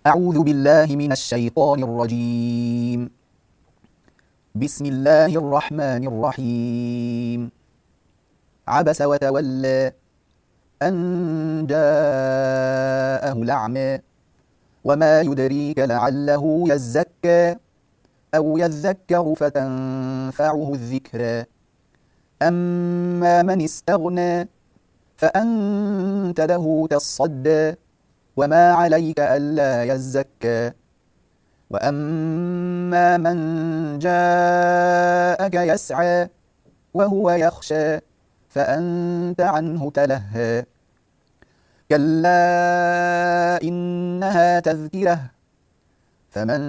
أعوذ بالله من الشيطان الرجيم. بسم الله الرحمن الرحيم. عبس وتولى أن جاءه الأعمى وما يدريك لعله يزكى أو يذكر فتنفعه الذكرى أما من استغنى فأنت له تصدى وما عليك ألا يزكى وأما من جاءك يسعى وهو يخشى فأنت عنه تلهى كلا إنها تذكرة فمن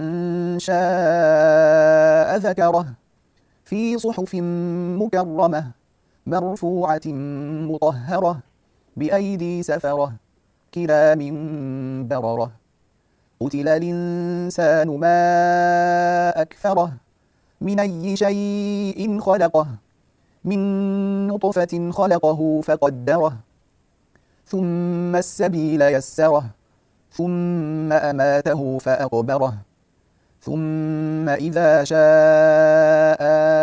شاء ذكره في صحف مكرمة مرفوعة مطهرة بأيدي سفرة كرام بررة قتل الإنسان ما أكفره من أي شيء خلقه من نطفة خلقه فقدره ثم السبيل يسره ثم أماته فأقبره ثم إذا شاء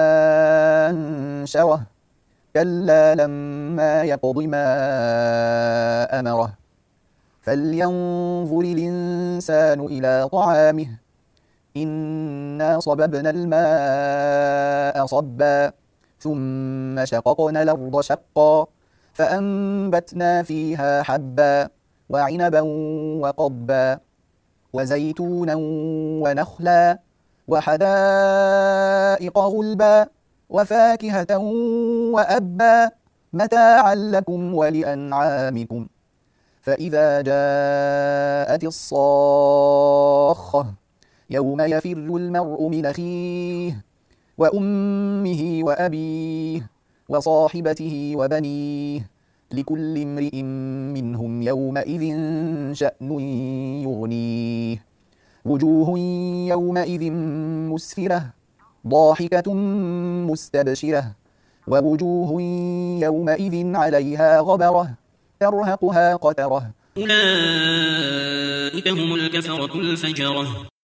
أنشره كلا لما يقض ما أمره فلينظر الإنسان إلى طعامه إنا صببنا الماء صبا ثم شققنا الأرض شقا فأنبتنا فيها حبا وعنبا وقضبا وزيتونا ونخلا وحدائق غلبا وفاكهة وأبا متاعا لكم ولأنعامكم فإذا جاءت الصاخة يوم يفر المرء من أخيه وأمه وأبيه وصاحبته وبنيه لكل امرئ منهم يومئذ شأن يغنيه وجوه يومئذ مسفرة ضاحكة مستبشرة ووجوه يومئذ عليها غبرة ترهقها قترة أولئك هم الكفرة الفجرة